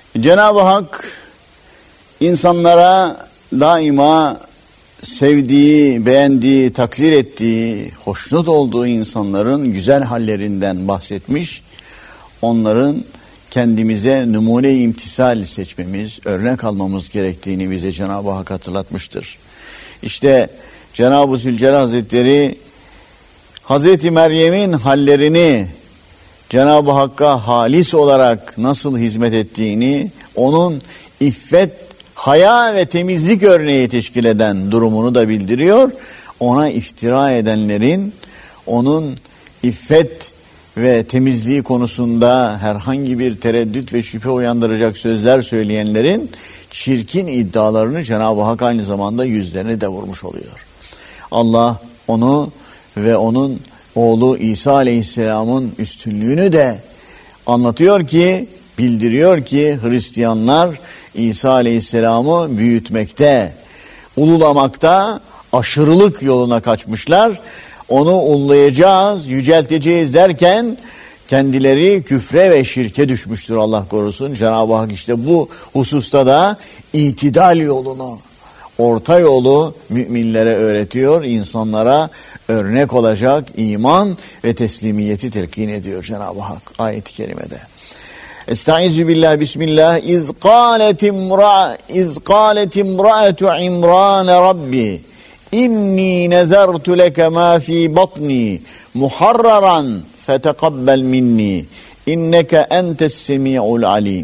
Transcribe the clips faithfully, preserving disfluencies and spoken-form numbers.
Cenab-ı Hak insanlara daima sevdiği, beğendiği, takdir ettiği, hoşnut olduğu insanların güzel hallerinden bahsetmiş. Onların kendimize numune-i imtisal seçmemiz, örnek almamız gerektiğini bize Cenab-ı Hak hatırlatmıştır. İşte Cenab-ı Zülcelal Hazretleri Hazreti Meryem'in hallerini, Cenab-ı Hakk'a halis olarak nasıl hizmet ettiğini, onun iffet, haya ve temizlik örneği teşkil eden durumunu da bildiriyor. Ona iftira edenlerin, onun iffet ve temizliği konusunda herhangi bir tereddüt ve şüphe uyandıracak sözler söyleyenlerin çirkin iddialarını Cenab-ı Hak aynı zamanda yüzlerine de vurmuş oluyor. Allah onu ve onun oğlu İsa Aleyhisselam'ın üstünlüğünü de anlatıyor ki, bildiriyor ki Hristiyanlar İsa Aleyhisselam'ı büyütmekte, ululamakta aşırılık yoluna kaçmışlar. Onu ullayacağız, yücelteceğiz derken kendileri küfre ve şirke düşmüştür, Allah korusun. Cenab-ı Hak işte bu hususta da itidal yolunu, orta yolu müminlere öğretiyor, insanlara örnek olacak iman ve teslimiyeti telkin ediyor Cenab-ı Hak ayet-i kerimede. Estaizu billah, bismillah. İz qalet imra iz qalet imraatu İmran Rabbi inni nezertu leke ma fi batni muharraran feteqabbel minni inneke entes semi'ul alim.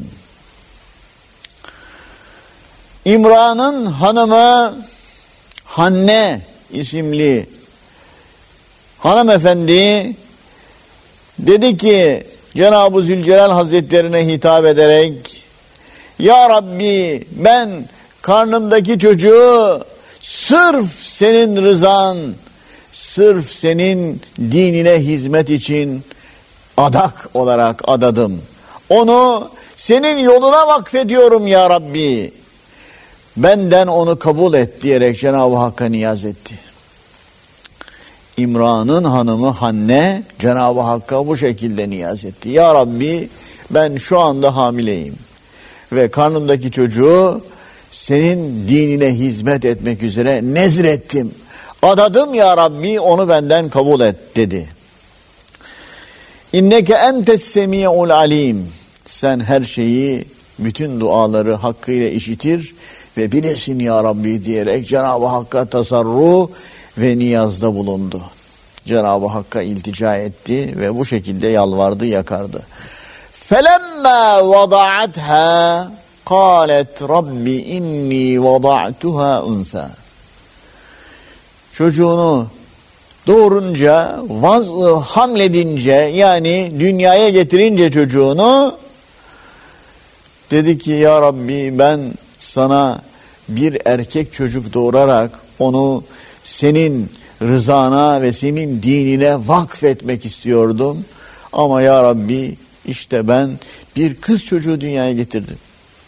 İmran'ın hanımı Hanne isimli hanımefendi dedi ki Cenab-ı Zülcelal Hazretlerine hitap ederek, Ya Rabbi, ben karnımdaki çocuğu sırf senin rızan, sırf senin dinine hizmet için adak olarak adadım. Onu senin yoluna vakfediyorum ya Rabbi. Benden onu kabul et diyerek Cenab-ı Hakk'a niyaz etti. İmran'ın hanımı Hanne Cenab-ı Hakk'a bu şekilde niyaz etti. Ya Rabbi, ben şu anda hamileyim ve karnımdaki çocuğu senin dinine hizmet etmek üzere nezrettim. Adadım ya Rabbi, onu benden kabul et dedi. İnneke entes semi'ul alim. Sen her şeyi, bütün duaları hakkıyla işitir ve bilirsin ya Rabbi diyerek Cenab-ı Hakk'a tasarruf ve niyazda bulundu. Cenab-ı Hakk'a iltica etti ve bu şekilde yalvardı, yakardı. Felemma vada'atha qalet Rabbi inni vada'tuha unsa. Çocuğunu doğurunca, vaz hamledince, yani dünyaya getirince çocuğunu, dedi ki ya Rabbi, ben sana bir erkek çocuk doğurarak onu senin rızana ve senin dinine vakfetmek istiyordum. Ama ya Rabbi, işte ben bir kız çocuğu dünyaya getirdim.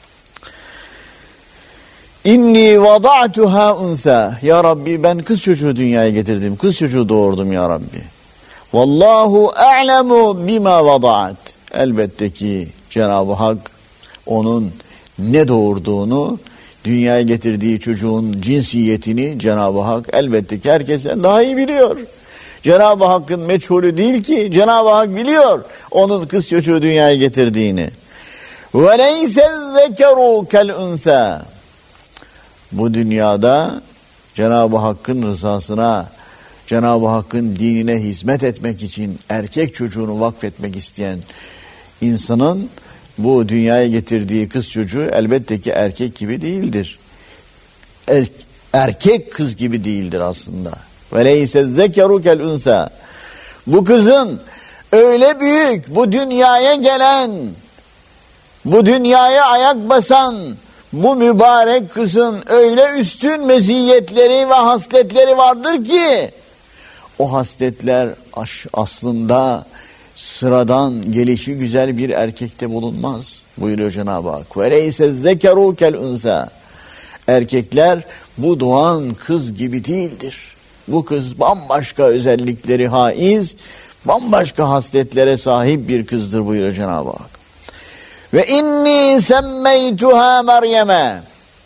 İnni vada'tuha unsa. Ya Rabbi, ben kız çocuğu dünyaya getirdim. Kız çocuğu doğurdum ya Rabbi. Vallahu a'lemu bima vada'at. Elbette ki Cenab-ı Hak onun ne doğurduğunu, dünyaya getirdiği çocuğun cinsiyetini Cenab-ı Hak elbette ki herkesten daha iyi biliyor. Cenab-ı Hakk'ın meçhulü değil ki, Cenab-ı Hak biliyor onun kız çocuğu dünyaya getirdiğini. وَلَيْسَ الذَّكَرُ كَالْاُنْثَى. Bu dünyada Cenab-ı Hakk'ın rızasına, Cenab-ı Hakk'ın dinine hizmet etmek için erkek çocuğunu vakfetmek isteyen insanın bu dünyaya getirdiği kız çocuğu elbette ki erkek gibi değildir. Er, erkek kız gibi değildir aslında. وَلَيْسَ الذَّكَرُ كَالْاُنْثَى. Bu kızın öyle büyük, bu dünyaya gelen, bu dünyaya ayak basan, bu mübarek kızın öyle üstün meziyetleri ve hasletleri vardır ki, o hasletler aslında sıradan, gelişi güzel bir erkekte bulunmaz buyuruyor Cenab-ı Hak. وَلَيْسَ الذَّكَرُ كَالْاُنْثَى. Erkekler bu doğan kız gibi değildir. Bu kız bambaşka özellikleri haiz, bambaşka hasletlere sahip bir kızdır buyuruyor Cenab-ı Hak. Ve inni semmeytuha Meryem'e.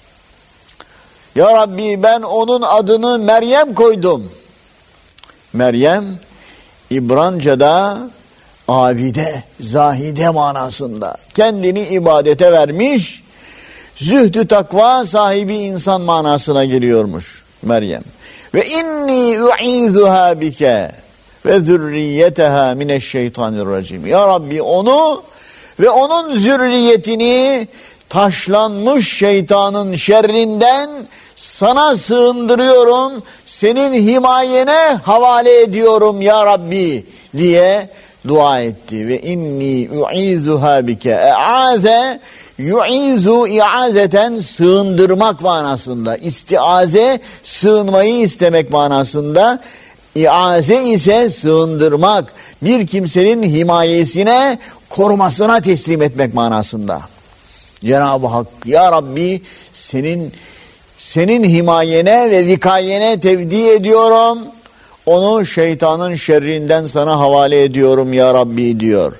Ya Rabbi ben onun adını Meryem koydum. Meryem İbranca'da abide, zahide manasında. Kendini ibadete vermiş, zühdü takva sahibi insan manasına geliyormuş Meryem. Ve inni u'izuha bike ve zürriyeteha mineşşeytanirracim. Ya Rabbi onu ve onun zürriyetini taşlanmış şeytanın şerrinden sana sığındırıyorum, senin himayene havale ediyorum ya Rabbi diye dua etti. Ve inni u'izuha bike. E'aze yu'izu i'azeten sığındırmak manasında. İstiaze sığınmayı istemek manasında. İaze ise sığındırmak, bir kimsenin himayesine, korumasına teslim etmek manasında. Cenab-ı Hak ya Rabbi senin senin himayene ve vikayene tevdi ediyorum. Onu şeytanın şerrinden sana havale ediyorum ya Rabbi diyor.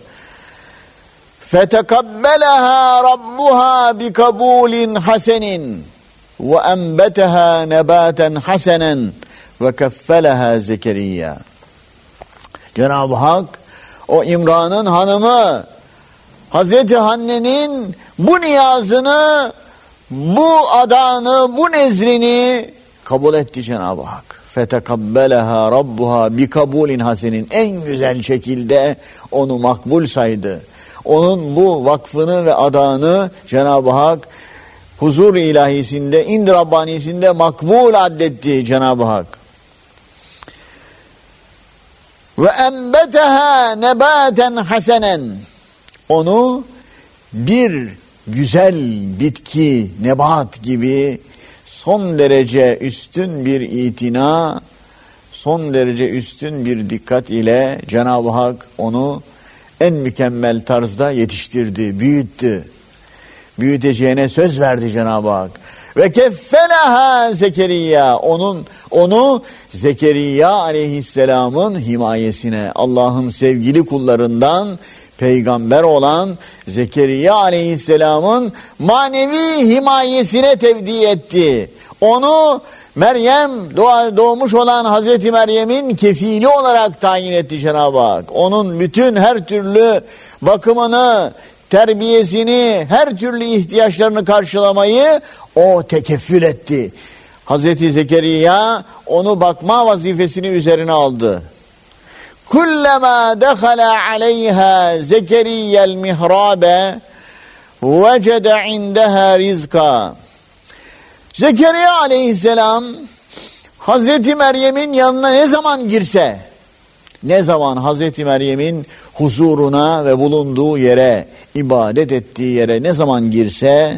Fetekabbelaha rabbuha bikabulin hasenin ve enbeteha nebaten hasenen ve keffeleha Zekeriya. Cenab-ı Hak o İmran'ın hanımı Hazreti Hanne'nin bu niyazını, bu adağını, bu nezrini kabul etti Cenab-ı Hak. Fetekabbelaha rabbuha bikabulin hasenin, en güzel şekilde onu makbul saydı. Onun bu vakfını ve adağını Cenab-ı Hak huzur ilahisinde, ind Rabbanisinde makbul addetti Cenab-ı Hak. Ve enbeteha nebaten hasenen, onu bir güzel bitki, nebat gibi son derece üstün bir itina, son derece üstün bir dikkat ile Cenab-ı Hak onu en mükemmel tarzda yetiştirdi, büyüttü. Büyüteceğine söz verdi Cenab-ı Hak. Ve keffelaha Zekeriya, onun onu Zekeriya aleyhisselamın himayesine, Allah'ın sevgili kullarından peygamber olan Zekeriya aleyhisselamın manevi himayesine tevdi etti. Onu Meryem, doğmuş olan Hazreti Meryem'in kefili olarak tayin etti Cenab-ı Hak. Onun bütün her türlü bakımını, terbiyesini, her türlü ihtiyaçlarını karşılamayı o tekeffül etti. Hazreti Zekeriya onu bakma vazifesini üzerine aldı. Kullama dakhala aleyha Zekeriya'l mihrabe vecede indeha rizka. Zekeriya aleyhisselam Hazreti Meryem'in yanına ne zaman girse, ne zaman Hazreti Meryem'in huzuruna ve bulunduğu yere, ibadet ettiği yere ne zaman girse,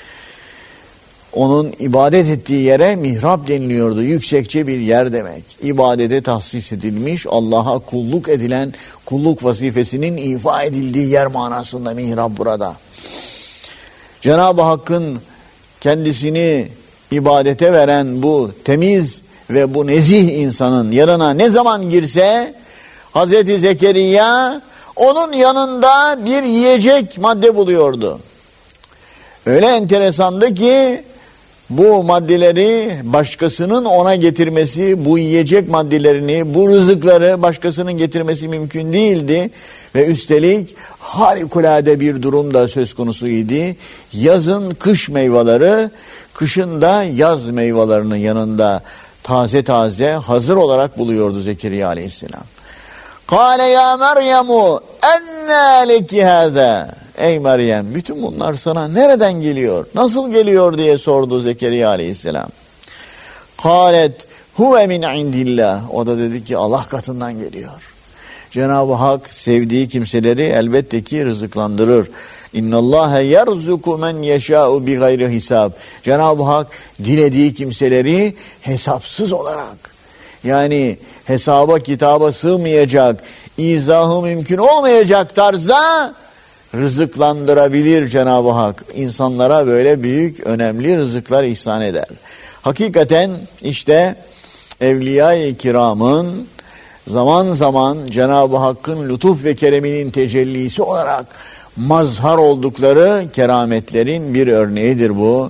onun ibadet ettiği yere mihrap deniliyordu. Yüksekçe bir yer demek. İbadete tahsis edilmiş, Allah'a kulluk edilen, kulluk vazifesinin ifa edildiği yer manasında mihrap burada. Cenab-ı Hakk'ın kendisini ibadete veren bu temiz ve bu nezih insanın yanına ne zaman girse, Hazreti Zekeriya onun yanında bir yiyecek madde buluyordu. Öyle enteresandı ki bu maddeleri başkasının ona getirmesi, bu yiyecek maddelerini, bu rızıkları başkasının getirmesi mümkün değildi. Ve üstelik harikulade bir durum da söz konusuydu. Yazın kış meyveleri, kışın da yaz meyvelerinin yanında taze taze hazır olarak buluyordu Zekeriya aleyhisselam. Kâle ya Meryem'u ennâ leki hâzâ. Ey Meryem, bütün bunlar sana nereden geliyor? Nasıl geliyor diye sordu Zekeriya aleyhisselam. Kâlet huve min indillah. O da dedi ki Allah katından geliyor. Cenab-ı Hak sevdiği kimseleri elbette ki rızıklandırır. İnnallâhe yerzuku men yeşâ'u bi gayri hisab. Cenab-ı Hak dilediği kimseleri hesapsız olarak, yani hesaba kitaba sığmayacak, izahı mümkün olmayacak tarzda rızıklandırabilir Cenab-ı Hak. İnsanlara böyle büyük, önemli rızıklar ihsan eder. Hakikaten işte Evliya-i Kiram'ın zaman zaman Cenab-ı Hakk'ın lütuf ve kereminin tecellisi olarak mazhar oldukları kerametlerin bir örneğidir bu.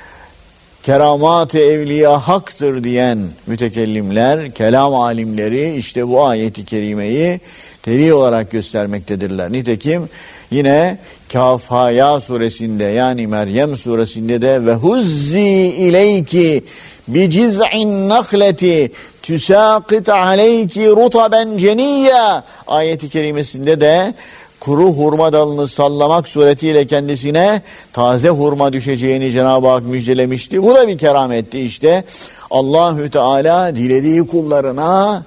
Keramat-ı evliya haktır diyen mütekellimler, kelam alimleri işte bu ayeti kerimeyi delil olarak göstermektedirler. Nitekim yine Kâf Ha Ya suresinde yani Meryem suresinde de ve huzzi ileyki bi ciz'in nahleti tüsâkit aleyki rutaben ceniyya ayeti kerimesinde de kuru hurma dalını sallamak suretiyle kendisine taze hurma düşeceğini Cenab-ı Hak müjdelemişti. Bu da bir kerametti işte. Allahü Teala dilediği kullarına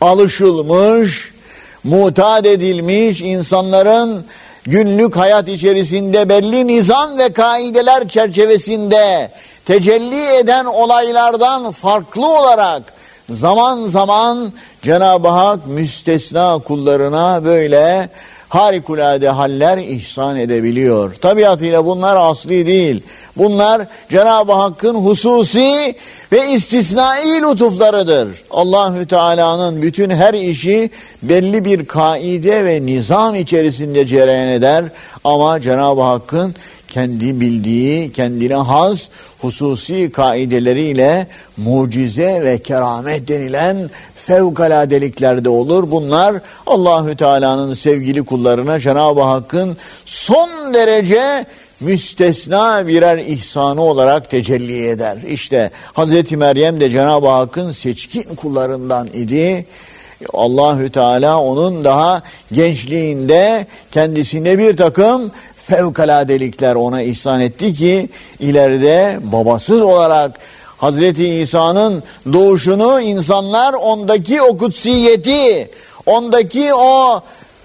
alışılmış, mutat edilmiş insanların günlük hayat içerisinde belli nizam ve kaideler çerçevesinde tecelli eden olaylardan farklı olarak zaman zaman Cenab-ı Hak müstesna kullarına böyle harikulade haller ihsan edebiliyor. Tabiatıyla bunlar asli değil. Bunlar Cenab-ı Hakk'ın hususi ve istisnai lütuflarıdır. Allahü Teala'nın bütün her işi belli bir kaide ve nizam içerisinde cereyan eder. Ama Cenab-ı Hakk'ın kendi bildiği, kendine has hususi kaideleriyle mucize ve keramet denilen fevkaladelikler de olur. Bunlar Allahü Teala'nın sevgili kullarına Cenab-ı Hakk'ın son derece müstesna birer ihsanı olarak tecelli eder. İşte Hazreti Meryem de Cenab-ı Hakk'ın seçkin kullarından idi. Allahü Teala onun daha gençliğinde kendisine bir takım fevkaladelikler ona ihsan etti ki ileride babasız olarak Hazreti İsa'nın doğuşunu insanlar ondaki o kutsiyeti, ondaki o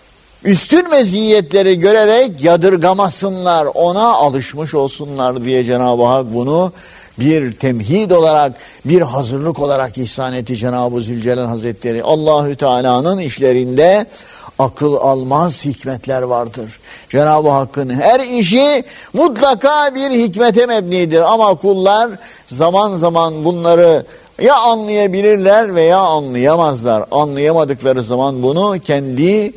üstün meziyetleri görerek yadırgamasınlar, ona alışmış olsunlar diye Cenab-ı Hak bunu bir temhid olarak, bir hazırlık olarak ihsan etti Cenab-ı Zülcelal Hazretleri. Allahü Teala'nın işlerinde akıl almaz hikmetler vardır. Cenab-ı Hakk'ın her işi mutlaka bir hikmete mebnidir ama kullar zaman zaman bunları ya anlayabilirler veya anlayamazlar. Anlayamadıkları zaman bunu kendi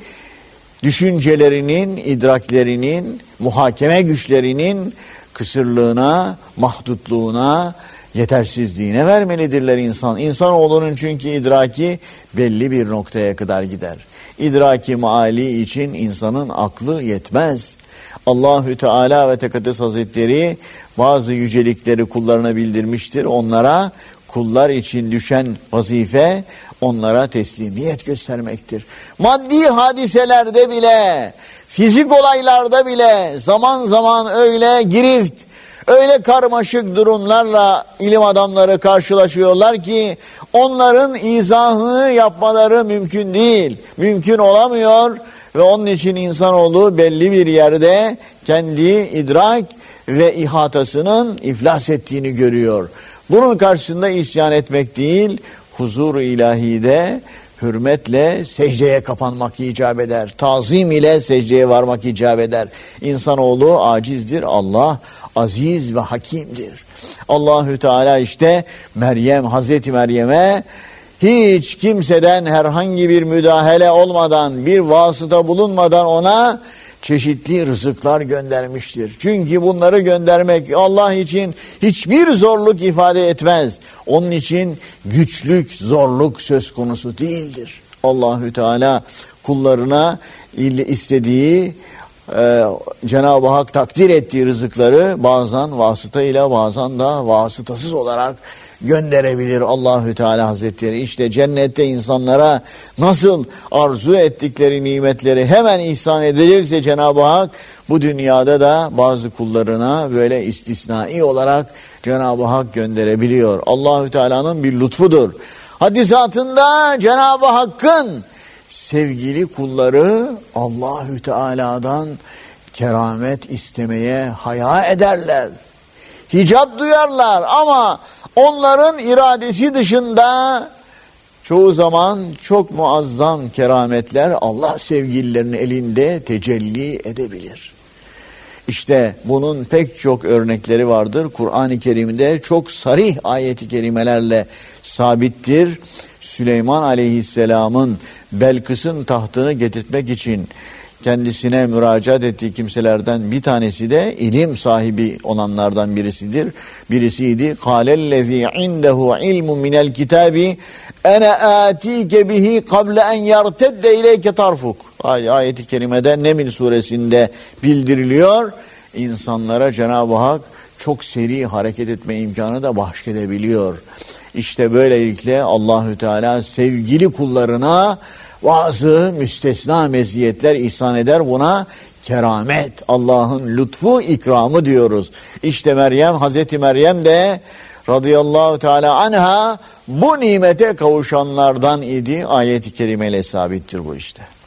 düşüncelerinin, idraklerinin, muhakeme güçlerinin kısırlığına, mahdutluğuna, yetersizliğine vermelidirler insan. İnsanoğlunun çünkü idraki belli bir noktaya kadar gider. İdraki maali için insanın aklı yetmez. Allahü Teala ve Tekaddes Hazretleri bazı yücelikleri kullarına bildirmiştir. Onlara kullar için düşen vazife onlara teslimiyet göstermektir. Maddi hadiselerde bile, fizik olaylarda bile zaman zaman öyle girift, öyle karmaşık durumlarla ilim adamları karşılaşıyorlar ki onların izahını yapmaları mümkün değil, mümkün olamıyor ve onun için insanoğlu belli bir yerde kendi idrak ve ihatasının iflas ettiğini görüyor. Bunun karşısında isyan etmek değil, huzur-u ilahide hürmetle secdeye kapanmak icap eder. Tazim ile secdeye varmak icap eder. İnsanoğlu acizdir, Allah aziz ve hakimdir. Allahü Teala işte Meryem, Hazreti Meryem'e hiç kimseden herhangi bir müdahale olmadan, bir vasıta bulunmadan ona çeşitli rızıklar göndermiştir. Çünkü bunları göndermek Allah için hiçbir zorluk ifade etmez. Onun için güçlük, zorluk söz konusu değildir. Allahü Teala kullarına istediği, e, Cenab-ı Hak takdir ettiği rızıkları bazen vasıtayla bazen da vasıtasız olarak gönderebilir Allahü Teala Hazretleri. İşte cennette insanlara nasıl arzu ettikleri nimetleri hemen ihsan edecekse Cenab-ı Hak bu dünyada da bazı kullarına böyle istisnai olarak Cenab-ı Hak gönderebiliyor. Allahü Teala'nın bir lütfudur. Hadisatında Cenab-ı Hakk'ın sevgili kulları Allahü Teala'dan keramet istemeye haya ederler. Hicap duyarlar ama onların iradesi dışında çoğu zaman çok muazzam kerametler Allah sevgililerinin elinde tecelli edebilir. İşte bunun pek çok örnekleri vardır. Kur'an-ı Kerim'de çok sarih ayet-i kerimelerle sabittir. Süleyman Aleyhisselam'ın Belkıs'ın tahtını getirtmek için kendisine müracaat ettiği kimselerden bir tanesi de ilim sahibi olanlardan birisidir. Birisiydi. Kâlellezî indehu ilmun minel kitâbi ene âtîke bihi kable en yertedde ileyke tarfuk. Ayet-i kerimede Neml suresinde bildiriliyor. İnsanlara Cenab-ı Hak çok seri hareket etme imkanı da bahşedebiliyor. İşte böylelikle Allahü Teala sevgili kullarına bazı müstesna meziyetler ihsan eder. Buna keramet, Allah'ın lütfu, ikramı diyoruz. İşte Meryem, Hazreti Meryem de radıyallahu teala anha bu nimete kavuşanlardan idi. Ayet-i kerimeyle sabittir bu işte.